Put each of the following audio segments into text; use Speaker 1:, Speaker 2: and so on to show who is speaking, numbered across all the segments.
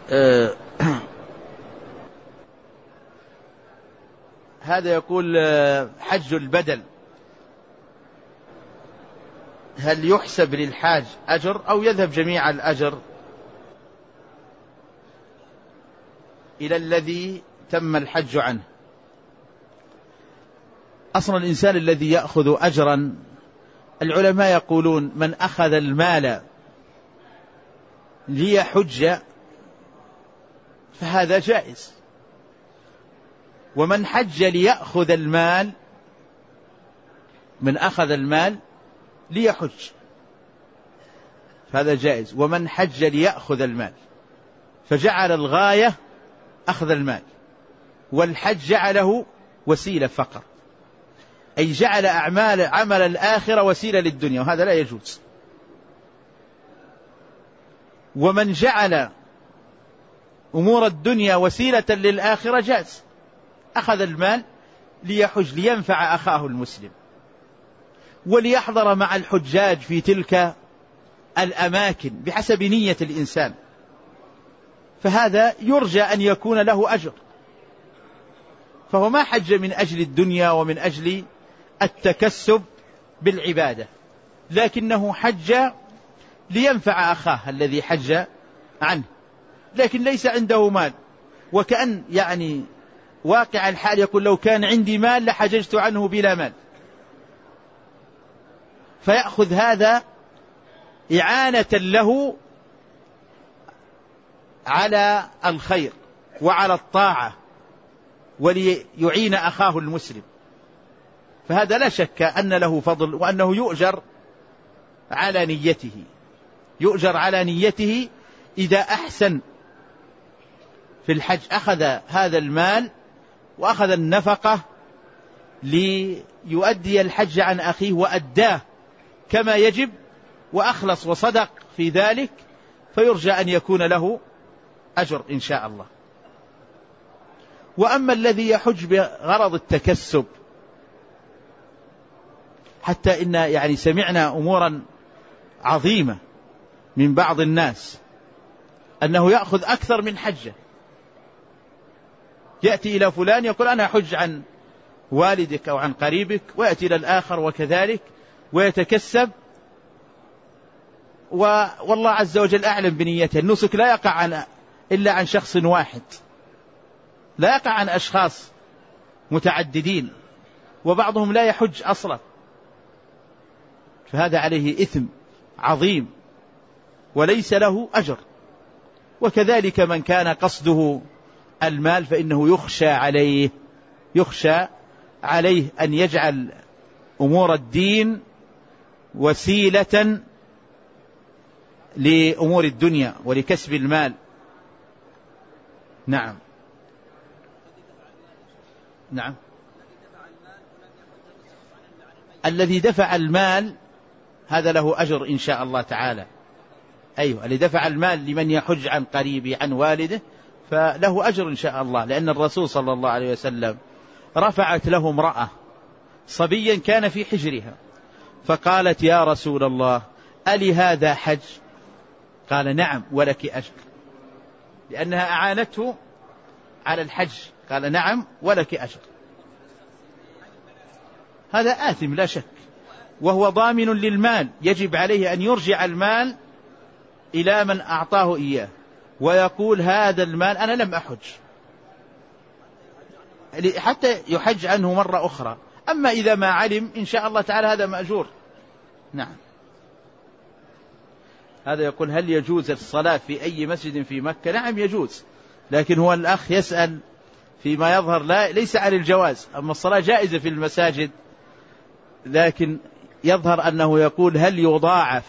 Speaker 1: آه، هذا يقول حج البدل هل يحسب للحاج أجر أو يذهب جميع الأجر إلى الذي تم الحج عنه؟ أصلا الإنسان الذي يأخذ أجرا، العلماء يقولون من أخذ المال ليحج فهذا جائز، ومن حج ليأخذ المال، من أخذ المال ليحج فهذا جائز، ومن حج ليأخذ المال فجعل الغاية أخذ المال، والحج جعله وسيلة فقط، أي جعل عمل الآخرة وسيلة للدنيا، وهذا لا يجوز. ومن جعل أمور الدنيا وسيلة للآخرة جاز، أخذ المال ليحج لينفع أخاه المسلم وليحضر مع الحجاج في تلك الأماكن بحسب نية الإنسان، فهذا يرجى أن يكون له أجر، فهو ما حج من أجل الدنيا ومن أجل التكسب بالعبادة، لكنه حج لينفع أخاه الذي حج عنه، لكن ليس عنده مال، وكأن يعني واقع الحال يقول لو كان عندي مال لحججت عنه بلا مال، فيأخذ هذا إعانة له على الخير وعلى الطاعة وليعين أخاه المسلم، فهذا لا شك أن له فضل وأنه يؤجر على نيته، يؤجر على نيته إذا أحسن في الحج، أخذ هذا المال وأخذ النفقة ليؤدي الحج عن أخيه وأداه كما يجب وأخلص وصدق في ذلك، فيرجى أن يكون له أجر إن شاء الله. وأما الذي يحج بغرض التكسب، حتى إن يعني سمعنا أمورا عظيمة من بعض الناس أنه يأخذ أكثر من حجة، يأتي إلى فلان يقول أنا أحج عن والدك أو عن قريبك، ويأتي إلى الآخر وكذلك ويتكسب، والله عز وجل أعلم بنيته، النسك لا يقع إلا عن شخص واحد، لا يقع عن أشخاص متعددين، وبعضهم لا يحج أصلا، فهذا عليه إثم عظيم وليس له أجر. وكذلك من كان قصده المال فإنه يخشى عليه أن يجعل أمور الدين وسيلة لأمور الدنيا ولكسب المال. نعم. الذي دفع المال هذا له أجر إن شاء الله تعالى، أيوة، الذي دفع المال لمن يحج عن قريبه عن والده فله أجر إن شاء الله، لأن الرسول صلى الله عليه وسلم رفعت له امرأة صبيا كان في حجرها فقالت يا رسول الله ألي هذا حج؟ قال نعم ولك أجر، لأنها أعانته على الحج، قال نعم ولك أجر. هذا آثم لا شك، وهو ضامن للمال، يجب عليه أن يرجع المال إلى من أعطاه إياه ويقول هذا المال أنا لم أحج، حتى يحج عنه مرة أخرى. أما إذا ما علم إن شاء الله تعالى هذا مأجور. نعم. هذا يقول هل يجوز الصلاة في أي مسجد في مكة؟ نعم يجوز، لكن هو الأخ يسأل فيما يظهر ليس على الجواز، أما الصلاة جائزة في المساجد، لكن يظهر أنه يقول هل يضاعف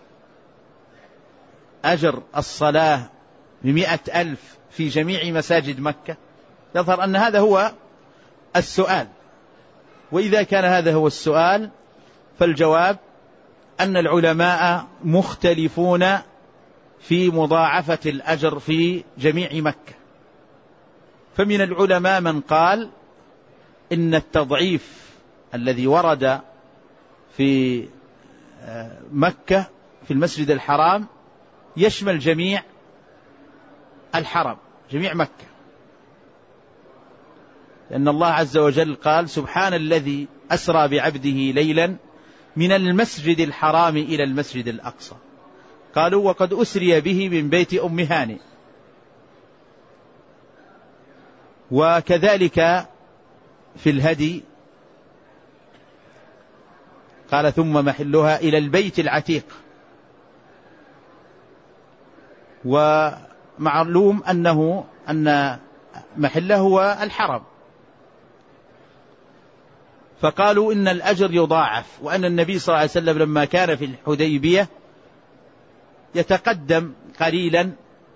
Speaker 1: أجر الصلاة ب100,000 في جميع مساجد مكة؟ يظهر أن هذا هو السؤال، وإذا كان هذا هو السؤال فالجواب أن العلماء مختلفون في مضاعفة الأجر في جميع مكة، فمن العلماء من قال إن التضعيف الذي ورد في مكة في المسجد الحرام يشمل جميع الحرم، جميع مكة، لأن الله عز وجل قال: سبحان الذي أسرى بعبده ليلا من المسجد الحرام إلى المسجد الأقصى. قالوا: وقد أسري به من بيت أم هانئ. وكذلك في الهدي قال: ثم محلها إلى البيت العتيق. ومعلوم أن محله هو الحرم، فقالوا إن الأجر يضاعف، وأن النبي صلى الله عليه وسلم لما كان في الحديبية يتقدم قليلا،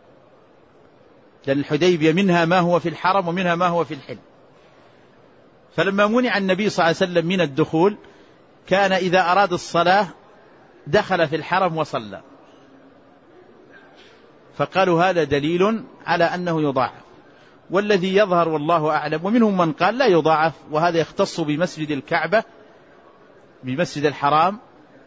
Speaker 1: لأن الحديبية منها ما هو في الحرم ومنها ما هو في الحل، فلما منع النبي صلى الله عليه وسلم من الدخول كان إذا أراد الصلاة دخل في الحرم وصلى، فقالوا هذا دليل على أنه يضاعف. والذي يظهر والله أعلم، ومنهم من قال لا يضاعف، وهذا يختص بمسجد الكعبة، بمسجد الحرام،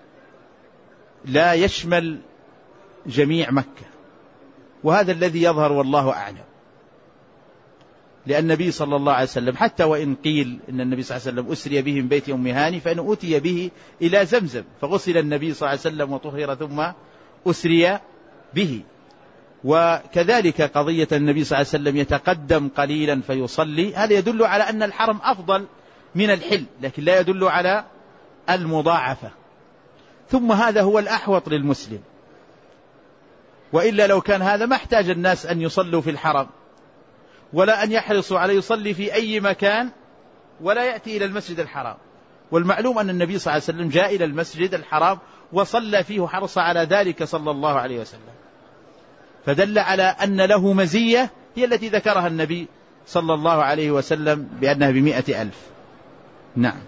Speaker 1: لا يشمل جميع مكة، وهذا الذي يظهر والله أعلم. لأن النبي صلى الله عليه وسلم حتى وإن قيل إن النبي صلى الله عليه وسلم أسري به من بيت أم هاني، فإن أتي به إلى زمزم فغسل النبي صلى الله عليه وسلم وطهر ثم أسري به. وكذلك قضية النبي صلى الله عليه وسلم يتقدم قليلا فيصلي، هذا يدل على أن الحرم أفضل من الحل، لكن لا يدل على المضاعفة. ثم هذا هو الأحوط للمسلم، وإلا لو كان هذا ما احتاج الناس أن يصلوا في الحرم، ولا أن يحرصوا على يصلي في أي مكان، ولا يأتي إلى المسجد الحرام. والمعلوم أن النبي صلى الله عليه وسلم جاء إلى المسجد الحرام وصلى فيه، حرص على ذلك صلى الله عليه وسلم، فدل على أن له مزية هي التي ذكرها النبي صلى الله عليه وسلم بأنها ب100,000. نعم.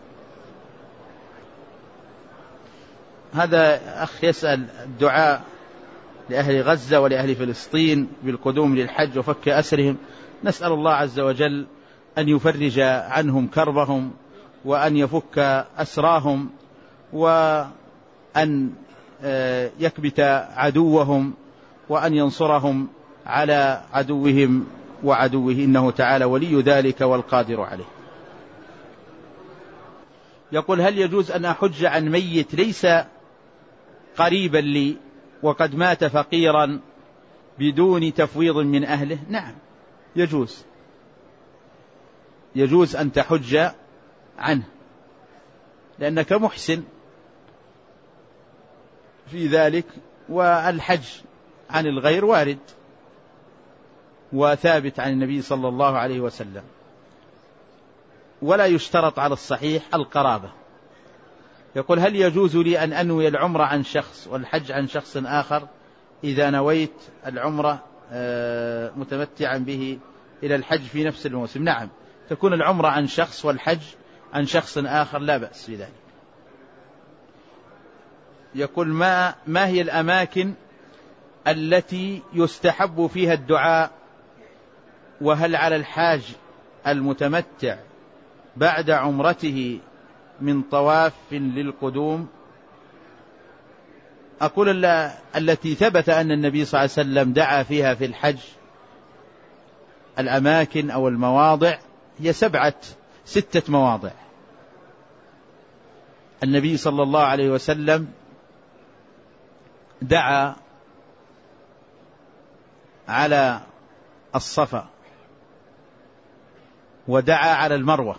Speaker 1: هذا أخ يسأل الدعاء لأهل غزة ولأهل فلسطين بالقدوم للحج وفك أسرهم. نسأل الله عز وجل أن يفرج عنهم كربهم، وأن يفك أسراهم، وأن يكبت عدوهم، وأن ينصرهم على عدوهم وعدوه، إنه تعالى ولي ذلك والقادر عليه. يقول: هل يجوز أن أحج عن ميت ليس قريبا لي وقد مات فقيرا بدون تفويض من أهله؟ نعم، يجوز أن تحج عنه، لأنك محسن في ذلك، والحج عن الغير وارد وثابت عن النبي صلى الله عليه وسلم، ولا يشترط على الصحيح القرابة. يقول: هل يجوز لي أن أنوي العمرة عن شخص والحج عن شخص آخر إذا نويت العمرة متمتعا به إلى الحج في نفس الموسم؟ نعم، تكون العمرة عن شخص والحج عن شخص آخر، لا بأس بذلك. يقول: ما هي الأماكن التي يستحب فيها الدعاء؟ وهل على الحاج المتمتع بعد عمرته من طواف للقدوم؟ أقول التي ثبت أن النبي صلى الله عليه وسلم دعا فيها في الحج، الأماكن أو المواضع هي 6 مواضع. النبي صلى الله عليه وسلم دعا على الصفا، ودعا على المروة،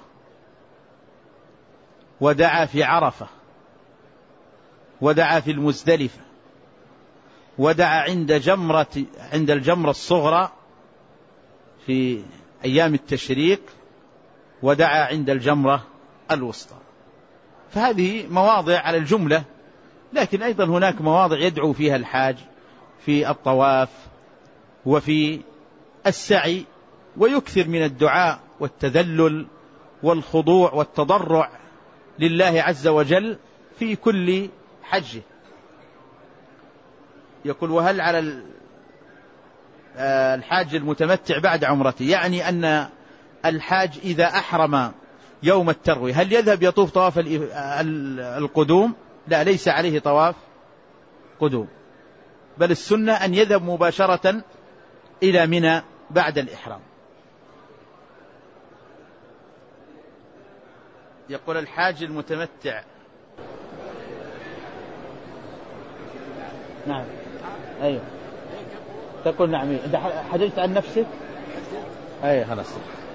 Speaker 1: ودعا في عرفة، ودعا في المزدلفة، ودعا عند الجمرة الصغرى في أيام التشريق، ودعا عند الجمرة الوسطى. فهذه مواضع على الجملة، لكن أيضا هناك مواضع يدعو فيها الحاج في الطواف وفي السعي، ويكثر من الدعاء والتذلل والخضوع والتضرع لله عز وجل في كل حجه. يقول: وهل على الحاج المتمتع بعد عمرته، يعني أن الحاج إذا أحرم يوم التروي هل يذهب يطوف طواف القدوم؟ لا، ليس عليه طواف قدوم، بل السنة أن يذهب مباشرة إلى منى بعد الإحرام. يقول الحاج المتمتع. نعم أيوه تقول نعم. أنت حججت عن نفسك؟ أي خلاص.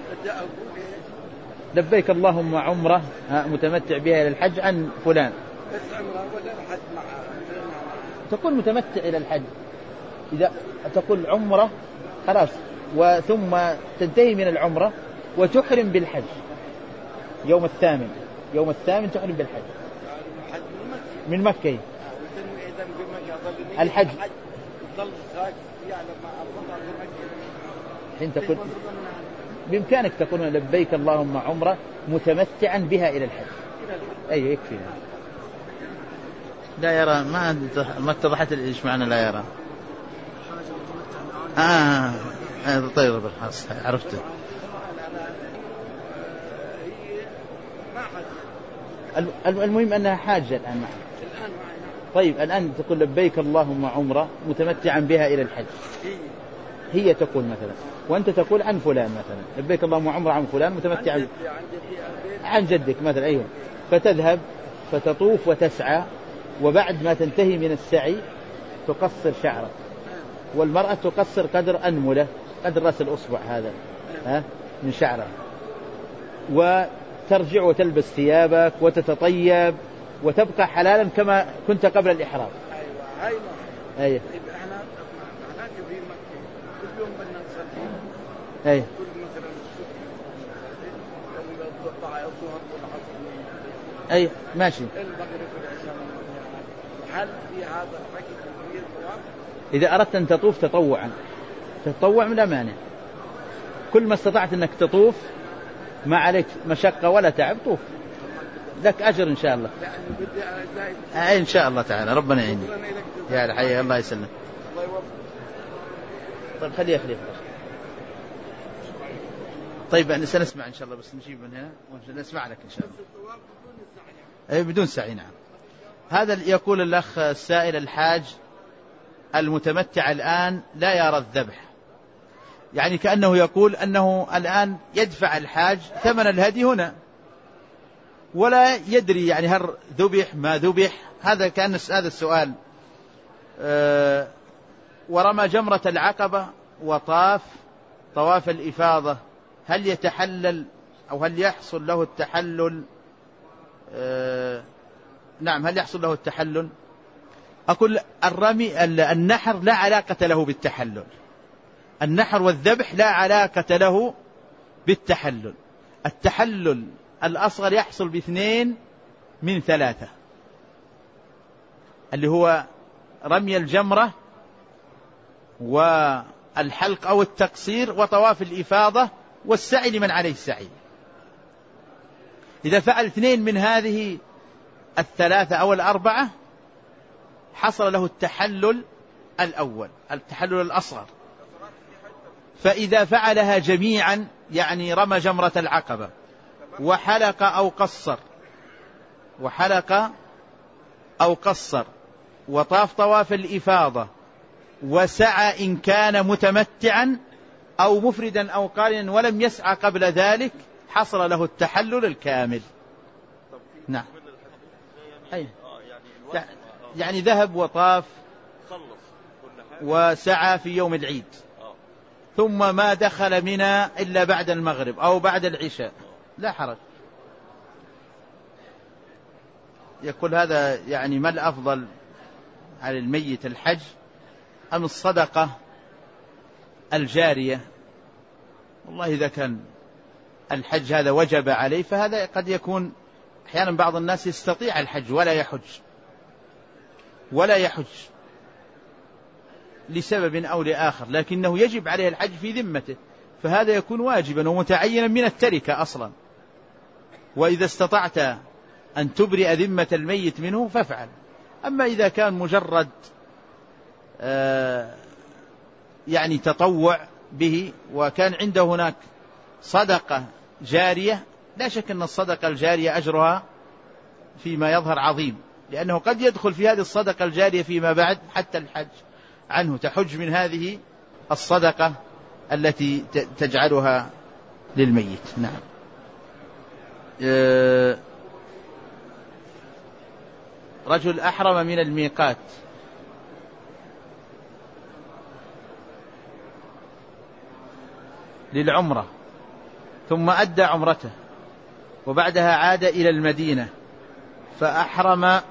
Speaker 1: لبيك اللهم عمرة متمتع بها إلى الحج عن فلان. تقول متمتع إلى الحج إذا تقول عمرة خلاص، وثم تنتهي من العمرة وتحرم بالحج يوم الثامن تحرم بالحج من مكة. الحج حين تقول بإمكانك تقول لبيك اللهم عمرة متمتعا بها إلى الحج. أي يكفي. لا يرى ما اتضحت إيش معنى لا يرى. طيب بالحص عرفته. المهم أنها حاجة الآن. طيب الآن تقول لبيك اللهم عمرة متمتعا بها إلى الحج، هي تقول مثلا، وأنت تقول عن فلان مثلا لبيك اللهم عمرة عن فلان متمتعا عن جدك مثلا. أيوة. فتذهب فتطوف وتسعى، وبعد ما تنتهي من السعي تقصر شعرك، والمرأة تقصر قدر أنملة، قدر رأس الأصبع هذا من شعرها، وترجع وتلبس ثيابك وتتطيب وتبقى حلالا كما كنت قبل الإحرام. أيوة.
Speaker 2: احنا هناك في مكة كل يوم بدنا نصلي.
Speaker 1: أيوة.
Speaker 2: كل مثلا الظهر والعصر.
Speaker 1: أيوة ماشي.
Speaker 2: المغرب والعشاء. هل في هذا الحكي كبير طواف؟
Speaker 1: إذا أردت أن تطوف تطوعا تتطوع لا مانع، كل ما استطعت أنك تطوف ما عليك مشقة ولا تعب، طوف لك أجر إن شاء الله. إن شاء الله تعالى ربنا يعينك يا الحي. الله يسلمك. طيب خليه يخليك. طيب سنسمع إن شاء الله، بس نجيب من هنا ونسمع لك إن شاء الله. بدون سعي. نعم. هذا يقول الأخ السائل الحاج المتمتع الآن لا يرى الذبح، يعني كأنه يقول أنه الآن يدفع الحاج ثمن الهدي هنا ولا يدري يعني هل ذبح ما ذبح. هذا كان هذا السؤال. ورمى جمرة العقبة وطاف طواف الإفاضة، هل يتحلل أو هل يحصل له التحلل؟ نعم هل يحصل له التحلل؟ أقول النحر لا علاقة له بالتحلل، النحر والذبح لا علاقة له بالتحلل. التحلل الأصغر يحصل باثنين من ثلاثة، اللي هو رمي الجمرة والحلق أو التقصير وطواف الإفاضة والسعي لمن عليه السعي. إذا فعل اثنين من هذه الثلاثة أو الأربعة حصل له التحلل الأول، التحلل الأصغر. فإذا فعلها جميعا يعني رمى جمرة العقبة وحلق أو قصر وطاف طواف الإفاضة وسعى إن كان متمتعا أو مفردا أو قارنا ولم يسعى قبل ذلك حصل له التحلل الكامل. نعم. يعني ذهب وطاف وسعى في يوم العيد ثم ما دخل منى إلا بعد المغرب أو بعد العشاء لا حرج. يقول هذا يعني ما الأفضل على الميت الحج أم الصدقة الجارية؟ والله إذا كان الحج هذا وجب عليه فهذا قد يكون أحيانا بعض الناس يستطيع الحج ولا يحج لسبب أو لآخر، لكنه يجب عليه الحج في ذمته، فهذا يكون واجبا ومتعينا من التركة أصلا. وإذا استطعت أن تبرئ ذمة الميت منه فافعل. أما إذا كان مجرد يعني تطوع به وكان عنده هناك صدقة جارية، لا شك أن الصدقة الجارية أجرها فيما يظهر عظيم، لأنه قد يدخل في هذه الصدقة الجارية فيما بعد حتى الحج عنه، تحج من هذه الصدقة التي تجعلها للميت. نعم. رجل أحرم من الميقات للعمرة ثم أدى عمرته وبعدها عاد إلى المدينة فأحرم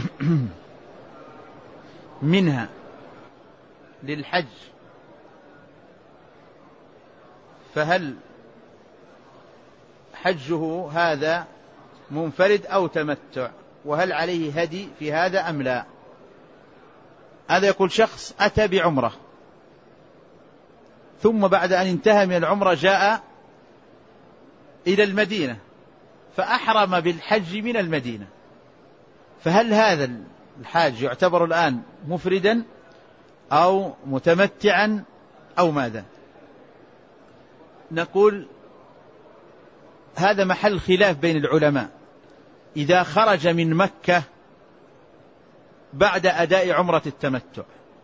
Speaker 1: منها للحج، فهل حجه هذا منفرد أو تمتع؟ وهل عليه هدي في هذا أم لا؟ هذا يقول شخص أتى بعمرة ثم بعد أن انتهى من العمرة جاء إلى المدينة فأحرم بالحج من المدينة، فهل هذا الحاج يعتبر الآن مفردا أو متمتعا أو ماذا؟ نقول هذا محل خلاف بين العلماء. إذا خرج من مكة بعد أداء عمرة التمتع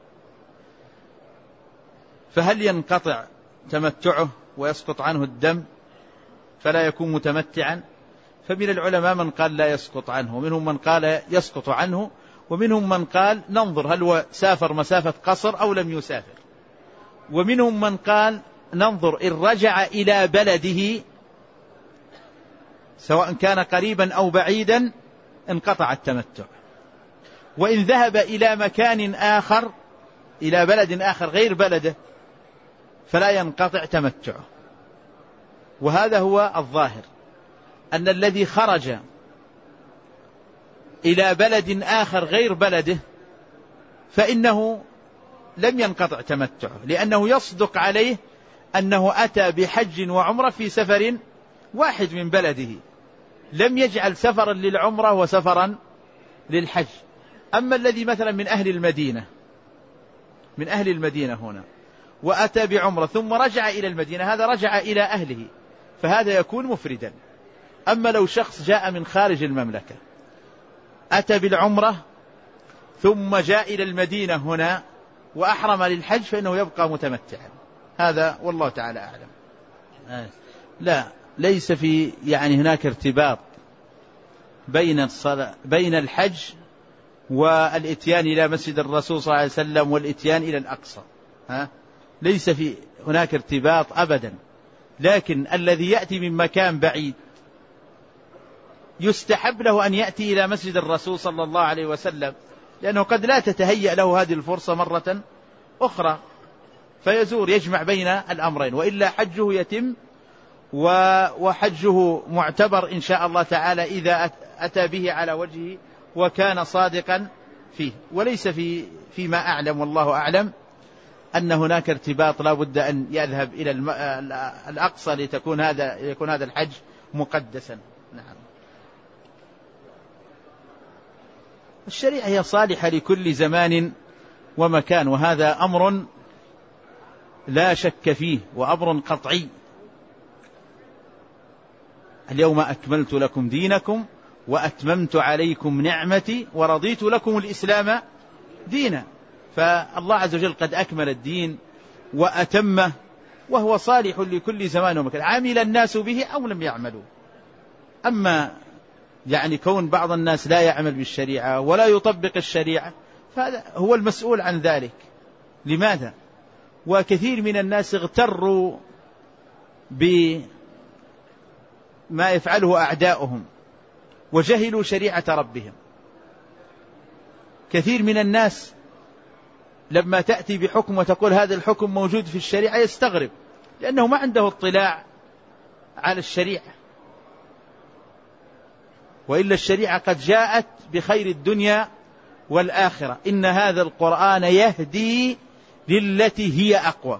Speaker 1: فهل ينقطع تمتعه ويسقط عنه الدم فلا يكون متمتعا؟ فمن العلماء من قال لا يسقط عنه، ومنهم من قال يسقط عنه، ومنهم من قال ننظر هل هو سافر مسافة قصر أو لم يسافر، ومنهم من قال ننظر إن رجع إلى بلده سواء كان قريبا أو بعيدا انقطع التمتع، وإن ذهب إلى مكان آخر إلى بلد آخر غير بلده فلا ينقطع تمتعه. وهذا هو الظاهر، أن الذي خرج إلى بلد آخر غير بلده فإنه لم ينقطع تمتعه، لأنه يصدق عليه أنه أتى بحج وعمرة في سفر واحد من بلده، لم يجعل سفرا للعمرة وسفرا للحج. أما الذي مثلا من أهل المدينة هنا وأتى بعمرة ثم رجع إلى المدينة، هذا رجع إلى أهله فهذا يكون مفردا. أما لو شخص جاء من خارج المملكة أتى بالعمرة ثم جاء إلى المدينة هنا وأحرم للحج فإنه يبقى متمتعا. هذا والله تعالى أعلم. لا، ليس في هناك ارتباط بين الحج والإتيان إلى مسجد الرسول صلى الله عليه وسلم والإتيان إلى الأقصى، ليس في هناك ارتباط أبدا. لكن الذي يأتي من مكان بعيد يستحب له أن يأتي إلى مسجد الرسول صلى الله عليه وسلم، لأنه قد لا تتهيأ له هذه الفرصة مرة أخرى فيزور يجمع بين الأمرين، وإلا حجه يتم وحجه معتبر إن شاء الله تعالى إذا أتى به على وجهه وكان صادقا فيه. وليس فيما أعلم والله أعلم أن هناك ارتباط لا بد أن يذهب إلى الأقصى ليكون هذا الحج مقدسا. نعم. الشريعة هي صالحة لكل زمان ومكان، وهذا أمر لا شك فيه وأمر قطعي. اليوم أكملت لكم دينكم وأتممت عليكم نعمتي ورضيت لكم الإسلام دينا. فالله عز وجل قد أكمل الدين وأتمه وهو صالح لكل زمان ومكان، عمل الناس به أو لم يعملوا. أما كون بعض الناس لا يعمل بالشريعة ولا يطبق الشريعة فهذا هو المسؤول عن ذلك. لماذا؟ وكثير من الناس اغتروا بما يفعله أعداؤهم وجهلوا شريعة ربهم. كثير من الناس لما تأتي بحكم وتقول هذا الحكم موجود في الشريعة يستغرب، لأنه ما عنده اطلاع على الشريعة، وإلا الشريعة قد جاءت بخير الدنيا والآخرة. إن هذا القرآن يهدي للتي هي أقوى.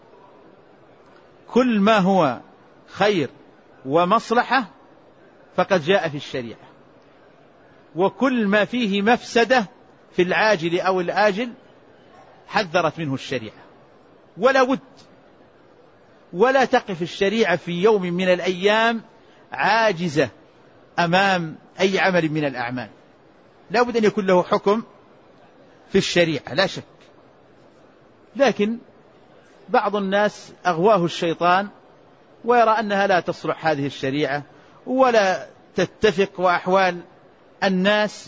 Speaker 1: كل ما هو خير ومصلحة فقد جاء في الشريعة، وكل ما فيه مفسدة في العاجل أو الآجل حذرت منه الشريعة. ولا بد ولا تقف الشريعة في يوم من الأيام عاجزة أمام أي عمل من الأعمال، لا بد أن يكون له حكم في الشريعة لا شك. لكن بعض الناس أغواه الشيطان ويرى أنها لا تصلح هذه الشريعة ولا تتفق وأحوال الناس،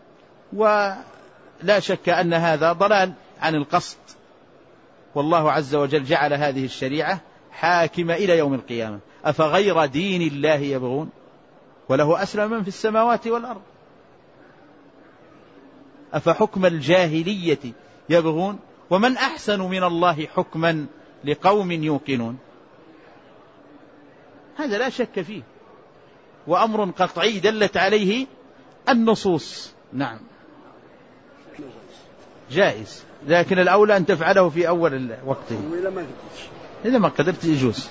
Speaker 1: ولا شك أن هذا ضلال عن القصد. والله عز وجل جعل هذه الشريعة حاكمة إلى يوم القيامة. أفغير دين الله يبغون وله أسلم من في السماوات والأرض أفحكم الجاهلية يبغون ومن أحسن من الله حكما لقوم يوقنون. هذا لا شك فيه، وأمر قطعي دلت عليه النصوص. نعم جائز، لكن الأولى أن تفعله في أول وقته. إذا ما قدرت يجوز.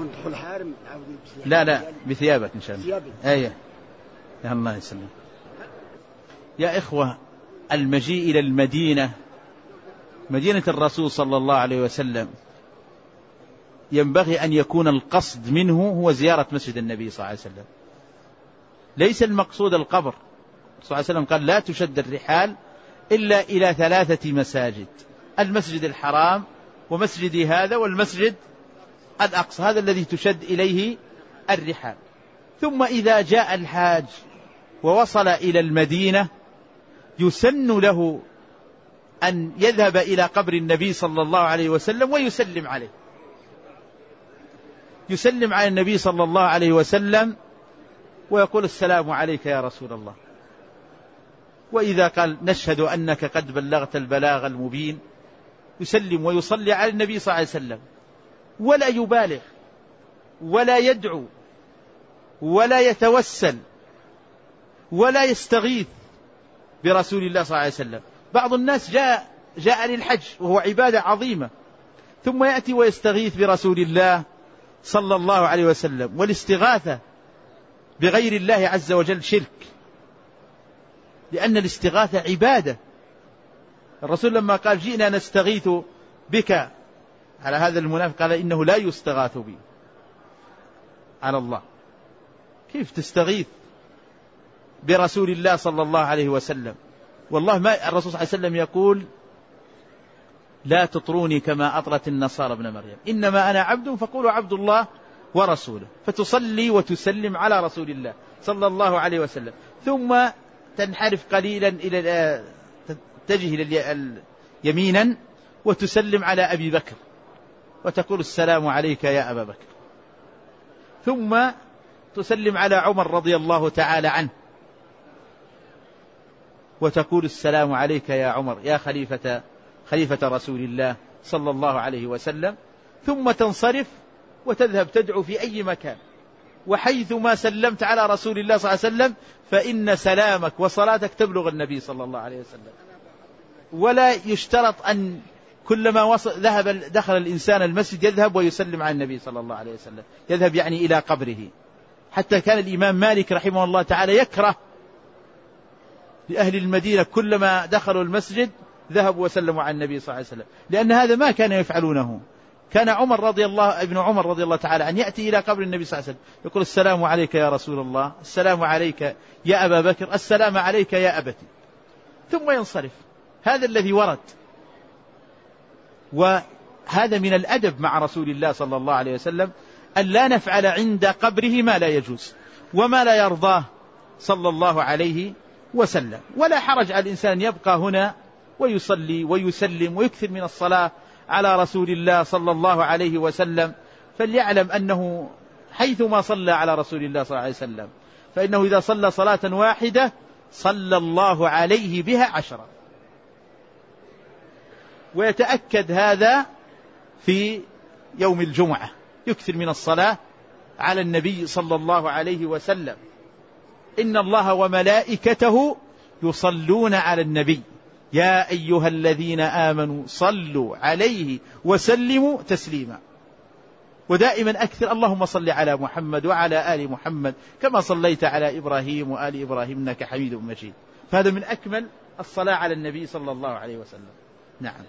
Speaker 1: لا بثيابك إن شاء الله. أيه يا الله يسلم. يا إخوة، المجيء إلى المدينة، مدينة الرسول صلى الله عليه وسلم، ينبغي أن يكون القصد منه هو زيارة مسجد النبي صلى الله عليه وسلم، ليس المقصود القبر. صلى الله عليه وسلم قال لا تشد الرحال إلا إلى 3 مساجد: المسجد الحرام ومسجد هذا والمسجد الأقصى، هذا الذي تشد إليه الرحال. ثم إذا جاء الحاج ووصل إلى المدينة يسن له أن يذهب إلى قبر النبي صلى الله عليه وسلم ويسلم عليه، يسلم على النبي صلى الله عليه وسلم ويقول السلام عليك يا رسول الله. وإذا قال نشهد أنك قد بلغت البلاغ المبين يسلم ويصلي على النبي صلى الله عليه وسلم، ولا يبالغ ولا يدعو ولا يتوسل ولا يستغيث برسول الله صلى الله عليه وسلم. بعض الناس جاء للحج وهو عبادة عظيمة، ثم يأتي ويستغيث برسول الله صلى الله عليه وسلم، والاستغاثة بغير الله عز وجل شرك، لأن الاستغاثة عبادة. الرسول لما قال جئنا نستغيث بك على هذا المنافق قال إنه لا يستغاث بي على الله. كيف تستغيث برسول الله صلى الله عليه وسلم؟ والله ما الرسول صلى الله عليه وسلم يقول لا تطروني كما أطرت النصارى ابن مريم، إنما أنا عبد فقولوا عبد الله ورسوله، فتصلي وتسلم على رسول الله صلى الله عليه وسلم، ثم تنحرف قليلا إلى تتجه يمينا وتسلم على أبي بكر وتقول السلام عليك يا أبا بكر، ثم تسلم على عمر رضي الله تعالى عنه وتقول السلام عليك يا عمر يا خليفة رسول الله صلى الله عليه وسلم، ثم تنصرف وتذهب تدعو في أي مكان، وحيث ما سلمت على رسول الله صلى الله عليه وسلم فإن سلامك وصلاتك تبلغ النبي صلى الله عليه وسلم. ولا يشترط أن كلما دخل الإنسان المسجد يذهب ويسلم على النبي صلى الله عليه وسلم، يذهب يعني إلى قبره. حتى كان الإمام مالك رحمه الله تعالى يكره لأهل المدينة كلما دخلوا المسجد ذهبوا وسلموا على النبي صلى الله عليه وسلم، لأن هذا ما كان يفعلونه. كان ابن عمر رضي الله تعالى أن يأتي إلى قبر النبي صلى الله عليه وسلم يقول السلام عليك يا رسول الله، السلام عليك يا أبا بكر، السلام عليك يا أبتي، ثم ينصرف. هذا الذي ورد، وهذا من الأدب مع رسول الله صلى الله عليه وسلم أن لا نفعل عند قبره ما لا يجوز وما لا يرضاه صلى الله عليه وسلم. ولا حرج على الإنسان يبقى هنا ويصلي ويسلم ويكثر من الصلاة على رسول الله صلى الله عليه وسلم، فليعلم أنه حيثما صلى على رسول الله صلى الله عليه وسلم فإنه إذا صلى صلاة واحدة صلى الله عليه بها 10. ويتأكد هذا في يوم الجمعة، يكثر من الصلاة على النبي صلى الله عليه وسلم. إن الله وملائكته يصلون على النبي يا أيها الذين آمنوا صلوا عليه وسلموا تسليما. ودائما أكثر اللهم صل على محمد وعلى آل محمد كما صليت على إبراهيم وآل إبراهيم إنك حميد مجيد. فهذا من أكمل الصلاة على النبي صلى الله عليه وسلم. نعم.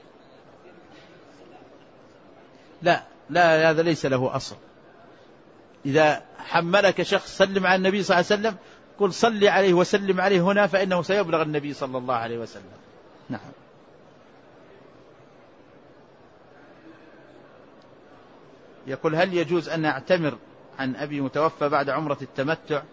Speaker 1: لا هذا ليس له أصل. إذا حملك شخص سلم على النبي صلى الله عليه وسلم قل صلي عليه وسلم عليه هنا فإنه سيبلغ النبي صلى الله عليه وسلم. نعم. يقول هل يجوز أن أعتمر عن أبي متوفى بعد عمرة التمتع؟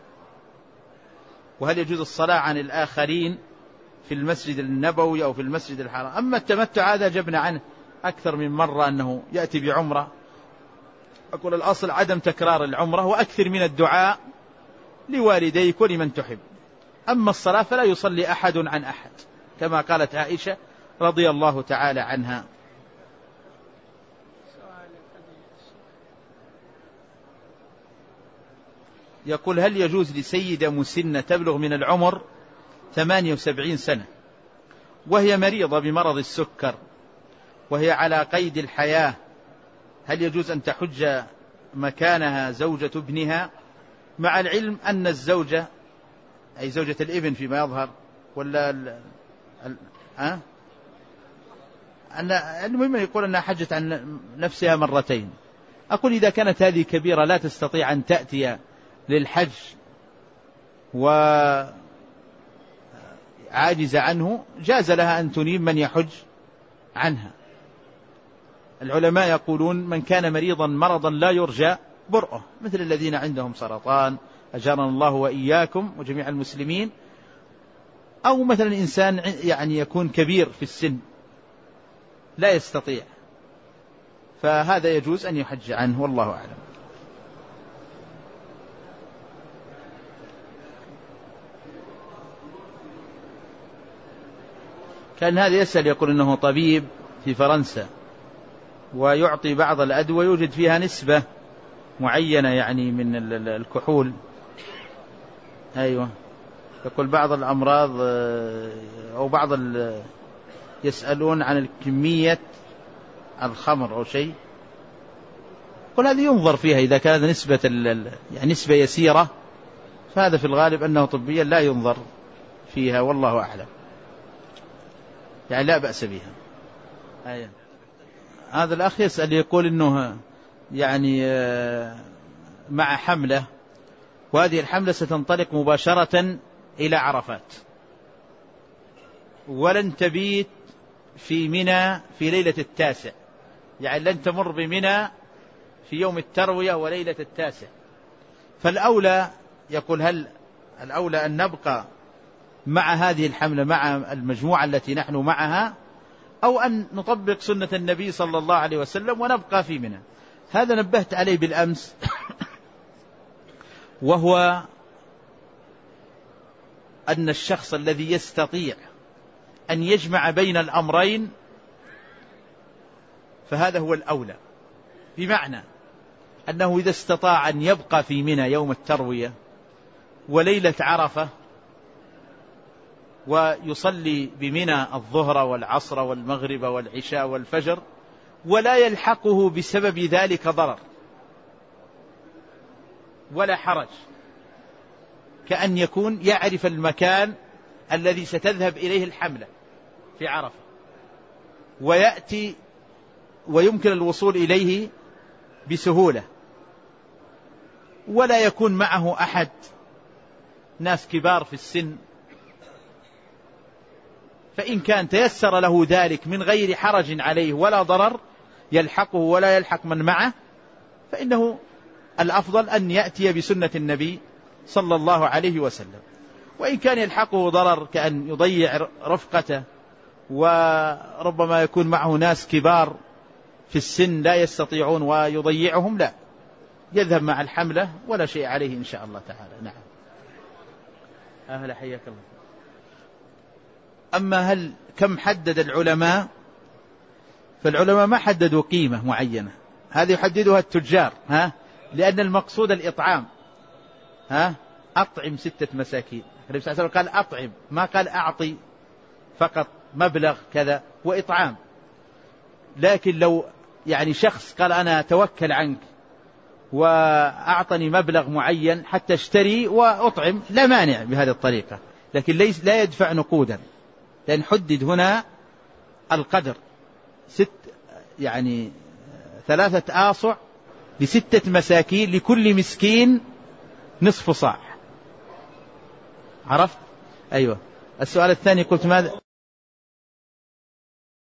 Speaker 1: وهل يجوز الصلاة عن الآخرين في المسجد النبوي أو في المسجد الحرام؟ أما التمتع هذا جبنا عنه أكثر من مرة أنه يأتي بعمرة. أقول الأصل عدم تكرار العمرة، وأكثر من الدعاء لوالديك ولمن تحب. أما الصلاة فلا يصلي أحد عن أحد، كما قالت عائشة رضي الله تعالى عنها. يقول هل يجوز لسيدة مسنة تبلغ من العمر 78 سنة وهي مريضة بمرض السكر وهي على قيد الحياة، هل يجوز أن تحج مكانها زوجة ابنها، مع العلم أن الزوجة أي زوجة الابن فيما يظهر ولا المهم يقول أنها حجت عن نفسها مرتين. أقول إذا كانت هذه كبيرة لا تستطيع أن تأتي للحج وعاجز عنه، جاز لها أن تنيب من يحج عنها. العلماء يقولون من كان مريضا مرضا لا يرجى برؤه، مثل الذين عندهم سرطان أجارنا الله وإياكم وجميع المسلمين، أو مثلا إنسان يعني يكون كبير في السن لا يستطيع، فهذا يجوز أن يحج عنه، والله أعلم. كان هذا يسأل يقول إنه طبيب في فرنسا ويعطي بعض الأدوية يوجد فيها نسبة معينة يعني من الكحول. أيوة، يقول بعض الأمراض أو يسألون عن الكمية الخمر أو شيء، قل هذه ينظر فيها إذا كانت نسبة يعني نسبة يسيرة، فهذا في الغالب أنه طبيا لا ينظر فيها، والله أعلم، يعني لا بأس بها. أيوة. هذا الأخ يسأل يقول إنه يعني مع حملة، وهذه الحملة ستنطلق مباشرة إلى عرفات، ولن تبيت في منى في ليلة 9، يعني لن تمر بمنى في يوم التروية وليلة 9. فالأولى يقول هل الأولى أن نبقى مع هذه الحملة مع المجموعة التي نحن معها، أو أن نطبق سنة النبي صلى الله عليه وسلم ونبقى في منى؟ هذا نبهت عليه بالأمس وهو أن الشخص الذي يستطيع أن يجمع بين الأمرين فهذا هو الأولى، بمعنى أنه إذا استطاع أن يبقى في منى يوم التروية وليلة عرفة ويصلي بمنى الظهر والعصر والمغرب والعشاء والفجر ولا يلحقه بسبب ذلك ضرر ولا حرج، كأن يكون يعرف المكان الذي ستذهب إليه الحملة في عرفة ويأتي ويمكن الوصول إليه بسهولة، ولا يكون معه أحد ناس كبار في السن، فإن كان تيسر له ذلك من غير حرج عليه ولا ضرر يلحقه ولا يلحق من معه، فإنه الأفضل أن يأتي بسنة النبي صلى الله عليه وسلم. وإن كان يلحقه ضرر كأن يضيع رفقته وربما يكون معه ناس كبار في السن لا يستطيعون ويضيعهم، لا، يذهب مع الحملة ولا شيء عليه إن شاء الله تعالى. نعم. أهلا، حياك الله. أما كم حدد العلماء؟ فالعلماء ما حددوا قيمة معينة، هذه يحددها التجار، لأن المقصود الإطعام، أطعم 6 مساكين. النبي صلى الله عليه وسلم قال أطعم، ما قال أعطي فقط مبلغ كذا وإطعام. لكن لو يعني شخص قال أنا أتوكل عنك وأعطني مبلغ معين حتى اشتري وأطعم، لا مانع بهذه الطريقة، لكن لا يدفع نقودا، لأن حدد هنا القدر 3 آصع ل6 مساكين، لكل مسكين نصف صاع. عرفت؟ أيوة. السؤال الثاني قلت ماذا؟